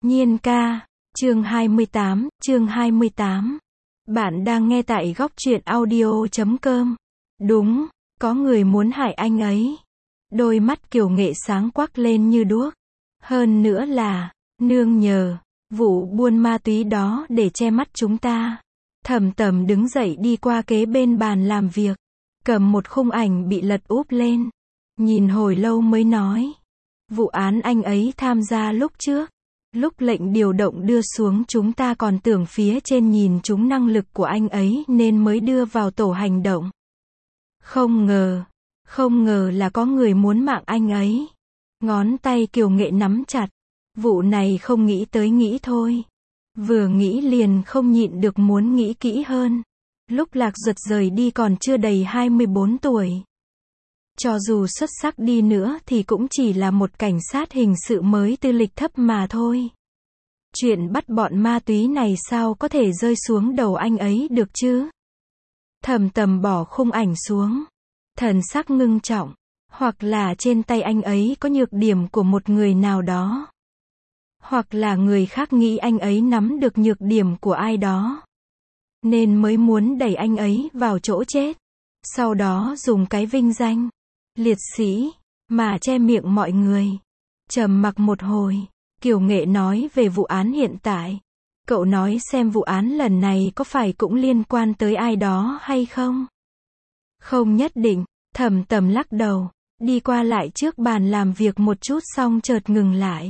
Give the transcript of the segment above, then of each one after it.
Nhiên ca, chương 28. Bạn đang nghe tại góc truyện audio.com. Đúng, có người muốn hại anh ấy. Đôi mắt Kiều Nghệ sáng quắc lên như đuốc. Hơn nữa là, nương nhờ vụ buôn ma túy đó để che mắt chúng ta. Thẩm Tầm đứng dậy đi qua kế bên bàn làm việc, cầm một khung ảnh bị lật úp lên. Nhìn hồi lâu mới nói. Vụ án anh ấy tham gia lúc trước. Lúc lệnh điều động đưa xuống chúng ta còn tưởng phía trên nhìn trúng năng lực của anh ấy nên mới đưa vào tổ hành động. Không ngờ là có người muốn mạng anh ấy. Ngón tay Kiều Nghệ nắm chặt. Vụ này không nghĩ tới nghĩ thôi. Vừa nghĩ liền không nhịn được muốn nghĩ kỹ hơn. Lúc Lạc Duật rời đi còn chưa đầy 24 tuổi. Cho dù xuất sắc đi nữa thì cũng chỉ là một cảnh sát hình sự mới tư lịch thấp mà thôi. Chuyện bắt bọn ma túy này sao có thể rơi xuống đầu anh ấy được chứ? Thẩm Tầm bỏ khung ảnh xuống. Thần sắc ngưng trọng. Hoặc là trên tay anh ấy có nhược điểm của một người nào đó. Hoặc là người khác nghĩ anh ấy nắm được nhược điểm của ai đó. Nên mới muốn đẩy anh ấy vào chỗ chết. Sau đó dùng cái vinh danh liệt sĩ mà che miệng mọi người. Trầm mặc một hồi, Kiều Nghệ nói về vụ án hiện tại. Cậu nói xem vụ án lần này có phải cũng liên quan tới ai đó hay không? Không nhất định. Thẩm Tầm lắc đầu, đi qua lại trước bàn làm việc một chút xong chợt ngừng lại.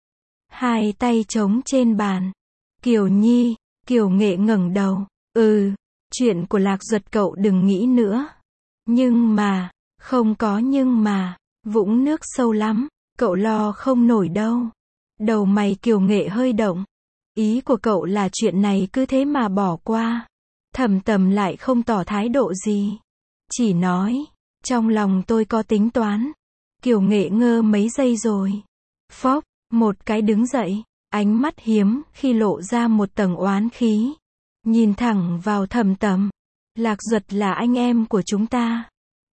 Hai tay trống trên bàn. Kiều Nhi, Kiều Nghệ ngẩng đầu. Chuyện của Lạc Duật cậu đừng nghĩ nữa. Nhưng mà, không có nhưng mà, vũng nước sâu lắm, cậu lo không nổi đâu. Đầu mày Kiều Nghệ hơi động. Ý của cậu là chuyện này cứ thế mà bỏ qua. Thẩm Tầm lại không tỏ thái độ gì. Chỉ nói, trong lòng tôi có tính toán. Kiều Nghệ ngơ mấy giây rồi. Phốc, một cái đứng dậy, ánh mắt hiếm khi lộ ra một tầng oán khí. Nhìn thẳng vào Thẩm Tầm. Lạc Duật là anh em của chúng ta.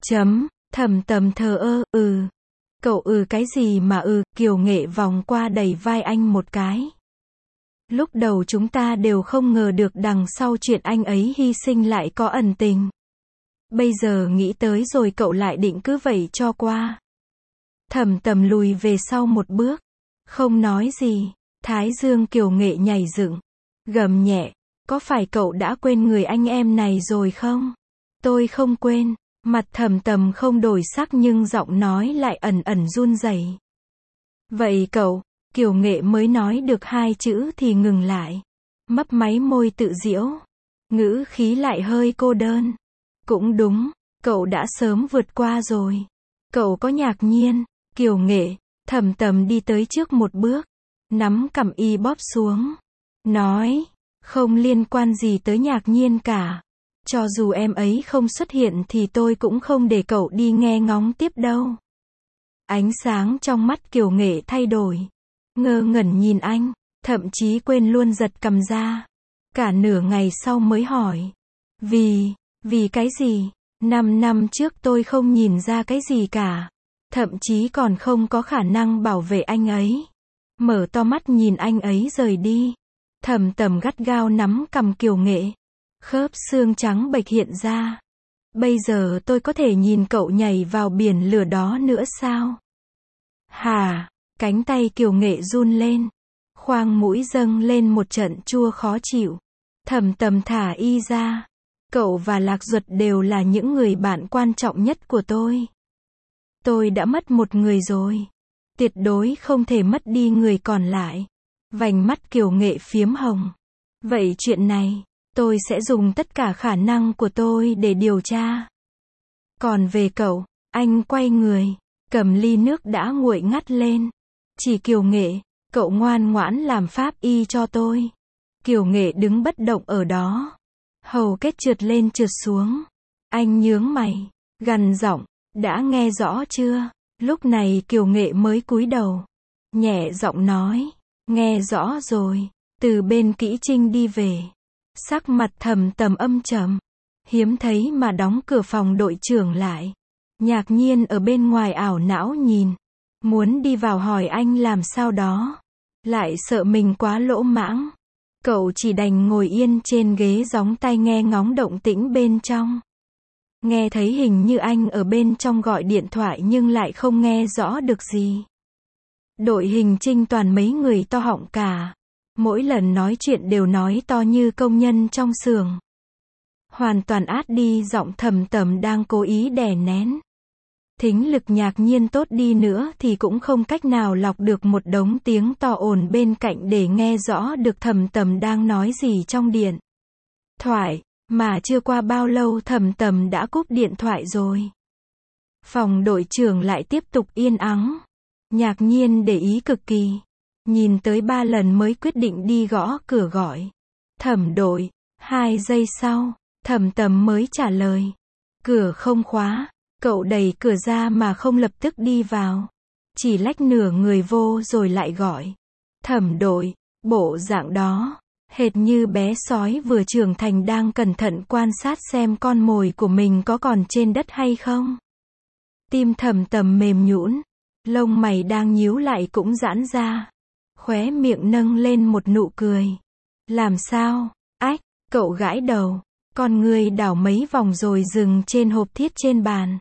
Thẩm Tầm thờ ơ, Cậu cái gì mà Kiều Nghệ vòng qua đẩy vai anh một cái. Lúc đầu chúng ta đều không ngờ được đằng sau chuyện anh ấy hy sinh lại có ẩn tình. Bây giờ nghĩ tới rồi cậu lại định cứ vậy cho qua. Thẩm Tầm lùi về sau một bước. Không nói gì. Thái dương Kiều Nghệ nhảy dựng. Gầm nhẹ. Có phải cậu đã quên người anh em này rồi không? Tôi không quên. Mặt Thẩm Tầm không đổi sắc nhưng giọng nói lại ẩn ẩn run rẩy. Vậy cậu, Kiều Nghệ mới nói được hai chữ thì ngừng lại. Mấp máy môi tự giễu. Ngữ khí lại hơi cô đơn. Cũng đúng, cậu đã sớm vượt qua rồi. Cậu có ngạc nhiên. Kiều Nghệ, Thẩm Tầm đi tới trước một bước. Nắm cằm y bóp xuống. Nói, không liên quan gì tới ngạc nhiên cả. Cho dù em ấy không xuất hiện thì tôi cũng không để cậu đi nghe ngóng tiếp đâu. Ánh sáng trong mắt Kiều Nghệ thay đổi. Ngơ ngẩn nhìn anh, thậm chí quên luôn giật cằm ra. Cả nửa ngày sau mới hỏi. Vì cái gì? 5 năm trước tôi không nhìn ra cái gì cả. Thậm chí còn không có khả năng bảo vệ anh ấy. Mở to mắt nhìn anh ấy rời đi. Thẩm Tầm gắt gao nắm cằm Kiều Nghệ. Khớp xương trắng bệch hiện ra. Bây giờ tôi có thể nhìn cậu nhảy vào biển lửa đó nữa sao? Hả? Cánh tay Kiều Nghệ run lên. Khoang mũi dâng lên một trận chua khó chịu. Thẩm Tầm thả y ra. Cậu và Lạc Duật đều là những người bạn quan trọng nhất của tôi. Tôi đã mất một người rồi. Tuyệt đối không thể mất đi người còn lại. Vành mắt Kiều Nghệ phiếm hồng. Vậy chuyện này, tôi sẽ dùng tất cả khả năng của tôi để điều tra. Còn về cậu, anh quay người, cầm ly nước đã nguội ngắt lên. Chỉ Kiều Nghệ, cậu ngoan ngoãn làm pháp y cho tôi. Kiều Nghệ đứng bất động ở đó. Hầu kết trượt lên trượt xuống. Anh nhướng mày, gằn giọng, đã nghe rõ chưa? Lúc này Kiều Nghệ mới cúi đầu. Nhẹ giọng nói, nghe rõ rồi. Từ bên Kỹ Trinh đi về. Sắc mặt Thẩm Tầm âm trầm. Hiếm thấy mà đóng cửa phòng đội trưởng lại. Ngạc nhiên ở bên ngoài ảo não nhìn. Muốn đi vào hỏi anh làm sao đó. lại sợ mình quá lỗ mãng. Cậu chỉ đành ngồi yên trên ghế gióng tai nghe ngóng động tĩnh bên trong. Nghe thấy hình như anh ở bên trong gọi điện thoại nhưng lại không nghe rõ được gì. Đội hình Trinh toàn mấy người to họng cả. Mỗi lần nói chuyện đều nói to như công nhân trong xưởng. Hoàn toàn át đi giọng Thầm Tầm đang cố ý đè nén. Thính lực Nhạc Nhiên tốt đi nữa thì cũng không cách nào lọc được một đống tiếng to ồn bên cạnh để nghe rõ được Thầm Tầm đang nói gì trong điện thoại. Mà chưa qua bao lâu Thầm Tầm đã cúp điện thoại rồi. Phòng đội trưởng lại tiếp tục yên ắng. Nhạc Nhiên để ý cực kỳ. Nhìn tới 3 lần mới quyết định đi gõ cửa gọi. Thẩm đội. 2 giây sau, Thầm Tầm mới trả lời. Cửa không khóa. Cậu đẩy cửa ra mà không lập tức đi vào. Chỉ lách nửa người vô rồi lại gọi. Thẩm đội. Bộ dạng đó. Hệt như bé sói vừa trưởng thành đang cẩn thận quan sát xem con mồi của mình có còn trên đất hay không. Tim Thầm Tầm mềm nhũn. Lông mày đang nhíu lại cũng giãn ra. Khóe miệng nâng lên một nụ cười. Làm sao? Ách, cậu gãi đầu. Con người đảo mấy vòng rồi dừng trên hộp thiết trên bàn.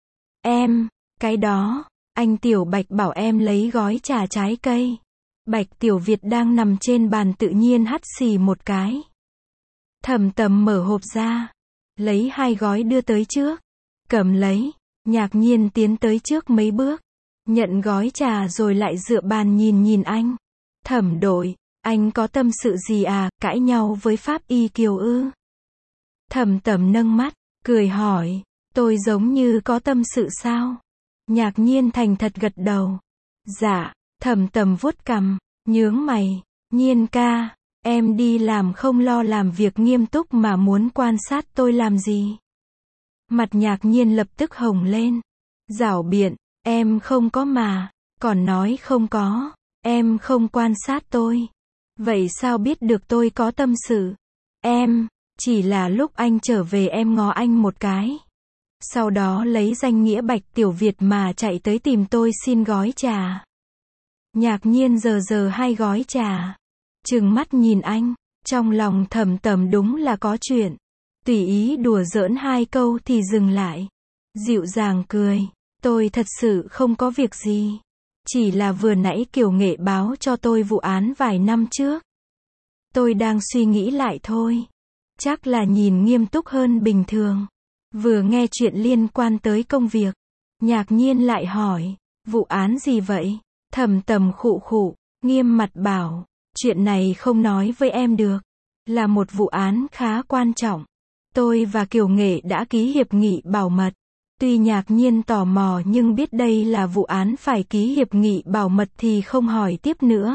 Cái đó, anh Tiểu Bạch bảo em lấy gói trà trái cây. Bạch Tiểu Việt đang nằm trên bàn tự nhiên hắt xì một cái. Thầm Tầm mở hộp ra. Lấy 2 gói đưa tới trước. Cầm lấy. Nhạc Nhiên tiến tới trước mấy bước. Nhận gói trà rồi lại dựa bàn nhìn anh. Thẩm đội, anh có tâm sự gì à, cãi nhau với Pháp Y Kiều ư? Thầm Tầm nâng mắt, cười hỏi, tôi giống như có tâm sự sao? Nhạc Nhiên thành thật gật đầu. Dạ, Thầm Tầm vuốt cằm, nhướng mày, Nhiên ca, em đi làm không lo làm việc nghiêm túc mà muốn quan sát tôi làm gì? Mặt Nhạc Nhiên lập tức hồng lên. Giảo biện, em không có mà, còn nói không có, em không quan sát tôi. Vậy sao biết được tôi có tâm sự? Em, chỉ là lúc anh trở về em ngó anh một cái. Sau đó lấy danh nghĩa Bạch Tiểu Việt mà chạy tới tìm tôi xin gói trà. Nhạc Nhiên giờ 2 gói trà. Trừng mắt nhìn anh, trong lòng Thầm Tầm đúng là có chuyện. Tùy ý đùa giỡn 2 câu thì dừng lại. Dịu dàng cười, tôi thật sự không có việc gì. Chỉ là vừa nãy Kiều Nghệ báo cho tôi vụ án vài năm trước. Tôi đang suy nghĩ lại thôi. Chắc là nhìn nghiêm túc hơn bình thường. Vừa nghe chuyện liên quan tới công việc. Nhạc Nhiên lại hỏi, vụ án gì vậy? Thầm Tầm khụ khụ, nghiêm mặt bảo, chuyện này không nói với em được. Là một vụ án khá quan trọng. Tôi và Kiều Nghệ đã ký hiệp nghị bảo mật. Tuy Nhạc Nhiên tò mò nhưng biết đây là vụ án phải ký hiệp nghị bảo mật thì không hỏi tiếp nữa.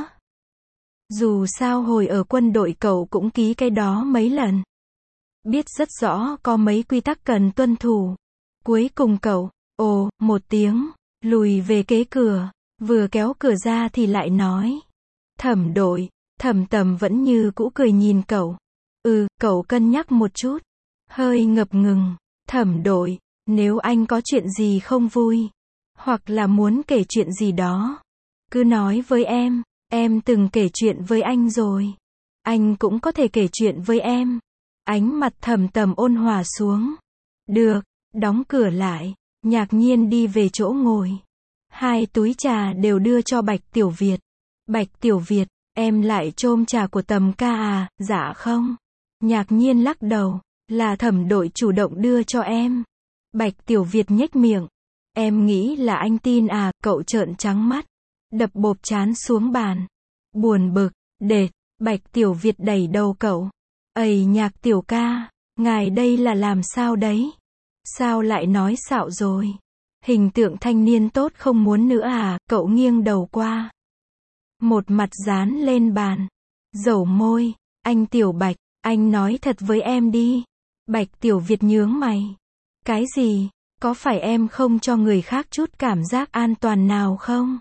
Dù sao hồi ở quân đội cậu cũng ký cái đó mấy lần. Biết rất rõ có mấy quy tắc cần tuân thủ. Cuối cùng cậu, một tiếng, lùi về kế cửa, vừa kéo cửa ra thì lại nói. Thẩm đội, Thầm Tầm vẫn như cũ cười nhìn cậu. Cậu cân nhắc một chút. Hơi ngập ngừng, Thẩm đội, nếu anh có chuyện gì không vui, hoặc là muốn kể chuyện gì đó, cứ nói với em từng kể chuyện với anh rồi. Anh cũng có thể kể chuyện với em. Ánh mặt Thầm Tầm ôn hòa xuống. Được, đóng cửa lại, Nhạc Nhiên đi về chỗ ngồi. 2 túi trà đều đưa cho Bạch Tiểu Việt. Bạch Tiểu Việt, em lại trôm trà của Tầm ca à? Dạ không. Nhạc Nhiên lắc đầu, là Thẩm đội chủ động đưa cho em. Bạch Tiểu Việt nhếch miệng. Em nghĩ là anh tin à? Cậu trợn trắng mắt, đập bộp trán xuống bàn. Buồn bực, đệt, Bạch Tiểu Việt đẩy đầu cậu. Ầy Nhạc tiểu ca, ngài đây là làm sao đấy? Sao lại nói xạo rồi? Hình tượng thanh niên tốt không muốn nữa à? Cậu nghiêng đầu qua. Một mặt dán lên bàn. Dẩu môi, anh Tiểu Bạch, anh nói thật với em đi. Bạch Tiểu Việt nhướng mày. Cái gì? Có phải em không cho người khác chút cảm giác an toàn nào không?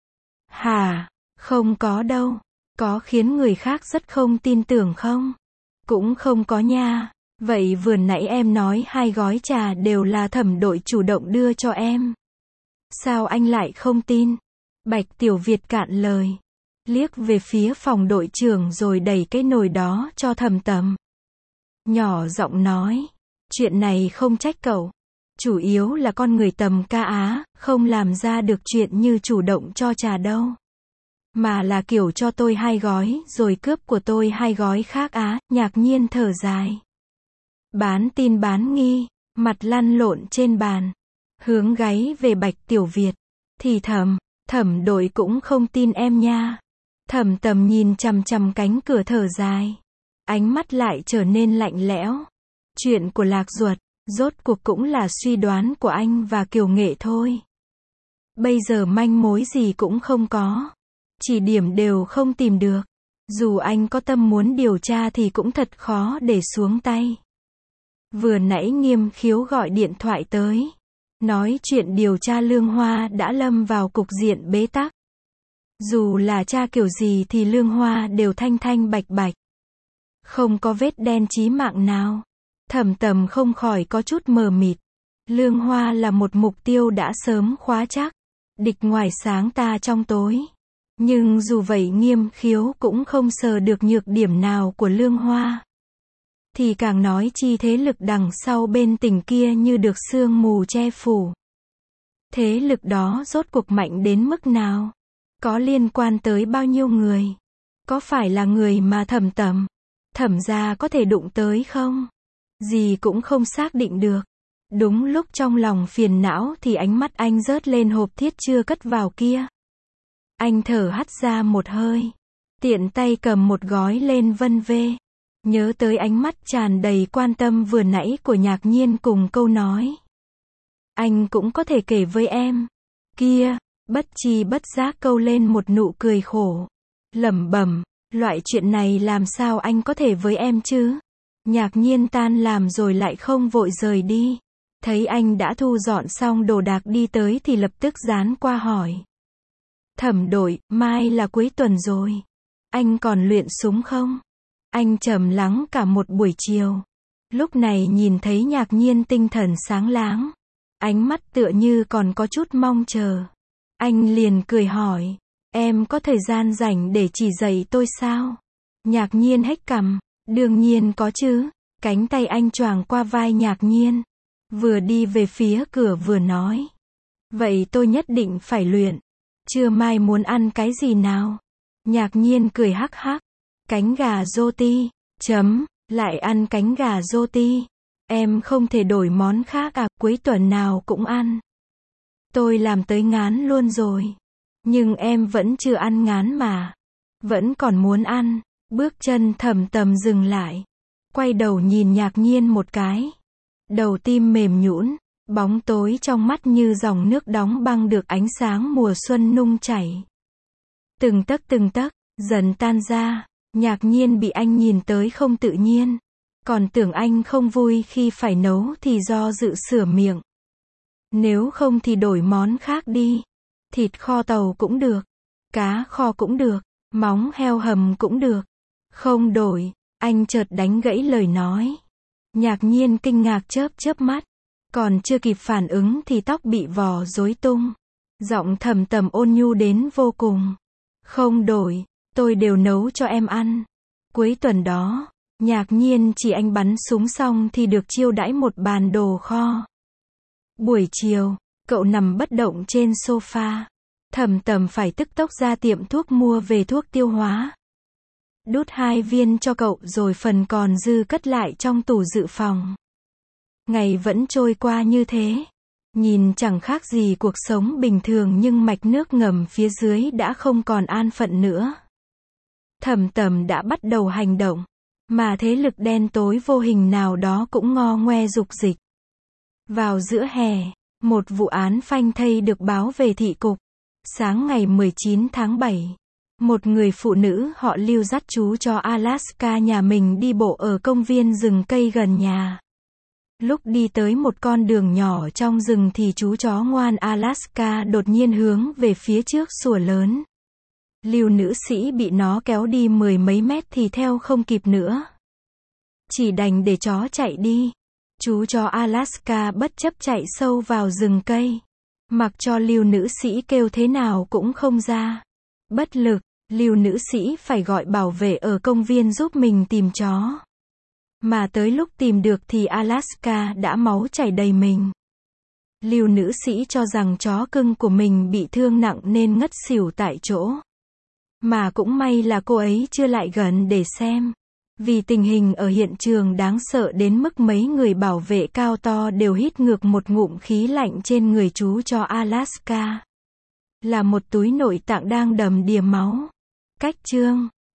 Hả? Không có đâu. Có khiến người khác rất không tin tưởng không? Cũng không có nha. Vậy vừa nãy em nói 2 gói trà đều là Thẩm đội chủ động đưa cho em. Sao anh lại không tin? Bạch Tiểu Việt cạn lời. liếc về phía phòng đội trưởng rồi đẩy cái nồi đó cho Thẩm Tầm. Nhỏ giọng nói, chuyện này không trách cậu. Chủ yếu là con người Tầm ca á, không làm ra được chuyện như chủ động cho trà đâu. Mà là kiểu cho tôi 2 gói, rồi cướp của tôi 2 gói khác á, Nhạc Nhiên thở dài. Bán tin bán nghi, mặt lăn lộn trên bàn. Hướng gáy về Bạch Tiểu Việt. Thì Thẩm đội cũng không tin em nha. Thẩm Tầm nhìn chằm chằm cánh cửa thở dài. Ánh mắt lại trở nên lạnh lẽo. Chuyện của Lạc Duật, rốt cuộc cũng là suy đoán của anh và Kiều Nghệ thôi. Bây giờ manh mối gì cũng không có. Chỉ điểm đều không tìm được. Dù anh có tâm muốn điều tra thì cũng thật khó để xuống tay. Vừa nãy Nghiêm Khiếu gọi điện thoại tới. Nói chuyện điều tra Lương Hoa đã lâm vào cục diện bế tắc. Dù là tra kiểu gì thì Lương Hoa đều thanh thanh bạch bạch. Không có vết đen chí mạng nào. Thẩm Tầm không khỏi có chút mờ mịt. Lương Hoa là một mục tiêu đã sớm khóa chắc. Địch ngoài sáng ta trong tối. Nhưng dù vậy Nghiêm Khiếu cũng không sờ được nhược điểm nào của Lương Hoa. Thì càng nói chi thế lực đằng sau bên tình kia như được sương mù che phủ. Thế lực đó rốt cuộc mạnh đến mức nào? Có liên quan tới bao nhiêu người? Có phải là người mà Thẩm gia có thể đụng tới không? Gì cũng không xác định được. Đúng lúc trong lòng phiền não thì ánh mắt anh rớt lên hộp thiết chưa cất vào kia. Anh thở hắt ra một hơi. Tiện tay cầm một gói lên vân vê. Nhớ tới ánh mắt tràn đầy quan tâm vừa nãy của Nhạc Nhiên cùng câu nói. Anh cũng có thể kể với em. Kia, bất chi bất giác câu lên một nụ cười khổ. Lẩm bẩm, loại chuyện này làm sao anh có thể với em chứ? Nhạc Nhiên tan làm rồi lại không vội rời đi. Thấy anh đã thu dọn xong đồ đạc đi tới thì lập tức dán qua hỏi. Thẩm đội, mai là cuối tuần rồi. Anh còn luyện súng không? Anh trầm lắng cả một buổi chiều. Lúc này nhìn thấy Nhạc Nhiên tinh thần sáng láng. Ánh mắt tựa như còn có chút mong chờ. Anh liền cười hỏi. Em có thời gian rảnh để chỉ dạy tôi sao? Nhạc Nhiên hếch cằm. Đương nhiên có chứ. Cánh tay anh choàng qua vai Nhạc Nhiên. Vừa đi về phía cửa vừa nói. Vậy tôi nhất định phải luyện. Trưa mai muốn ăn cái gì nào? Nhạc Nhiên cười hắc hắc. Cánh gà roti. Lại ăn cánh gà roti. Em không thể đổi món khác à, cuối tuần nào cũng ăn. Tôi làm tới ngán luôn rồi. Nhưng em vẫn chưa ăn ngán mà. Vẫn còn muốn ăn. Bước chân Thẩm Tầm dừng lại. Quay đầu nhìn Nhạc Nhiên một cái. Đầu tim mềm nhũn, bóng tối trong mắt như dòng nước đóng băng được ánh sáng mùa xuân nung chảy. Từng tấc, dần tan ra. Nhạc Nhiên bị anh nhìn tới không tự nhiên. Còn tưởng anh không vui khi phải nấu thì do dự sửa miệng. Nếu không thì đổi món khác đi. Thịt kho tàu cũng được. Cá kho cũng được. Móng heo hầm cũng được. Không đổi. Anh chợt đánh gãy lời nói. Nhạc Nhiên kinh ngạc chớp mắt. Còn chưa kịp phản ứng thì tóc bị vò rối tung. Giọng Thẩm Tầm ôn nhu đến vô cùng. Không đổi. Tôi đều nấu cho em ăn. Cuối tuần đó, Nhạc Nhiên chỉ anh bắn súng xong thì được chiêu đãi một bàn đồ kho. Buổi chiều, cậu nằm bất động trên sofa. Thẩm Tầm phải tức tốc ra tiệm thuốc mua về thuốc tiêu hóa. Đút 2 viên cho cậu rồi phần còn dư cất lại trong tủ dự phòng. Ngày vẫn trôi qua như thế. Nhìn chẳng khác gì cuộc sống bình thường nhưng mạch nước ngầm phía dưới đã không còn an phận nữa. Thẩm Tầm đã bắt đầu hành động. Mà thế lực đen tối vô hình nào đó cũng ngo ngoe dục dịch. Vào giữa hè, một vụ án phanh thây được báo về thị cục. Sáng ngày 19 tháng 7, một người phụ nữ họ Lưu dắt chú chó Alaska nhà mình đi bộ ở công viên rừng cây gần nhà. Lúc đi tới một con đường nhỏ trong rừng thì chú chó ngoan Alaska đột nhiên hướng về phía trước sủa lớn. Lưu nữ sĩ bị nó kéo đi 10 mấy mét thì theo không kịp nữa. Chỉ đành để chó chạy đi. Chú chó Alaska bất chấp chạy sâu vào rừng cây. Mặc cho Lưu nữ sĩ kêu thế nào cũng không ra. Bất lực, Lưu nữ sĩ phải gọi bảo vệ ở công viên giúp mình tìm chó. Mà tới lúc tìm được thì Alaska đã máu chảy đầy mình. Lưu nữ sĩ cho rằng chó cưng của mình bị thương nặng nên ngất xỉu tại chỗ. Mà cũng may là cô ấy chưa lại gần để xem. Vì tình hình ở hiện trường đáng sợ đến mức mấy người bảo vệ cao to đều hít ngược một ngụm khí lạnh trên người chú chó Alaska. Là một túi nội tạng đang đầm đìa máu. Cách chương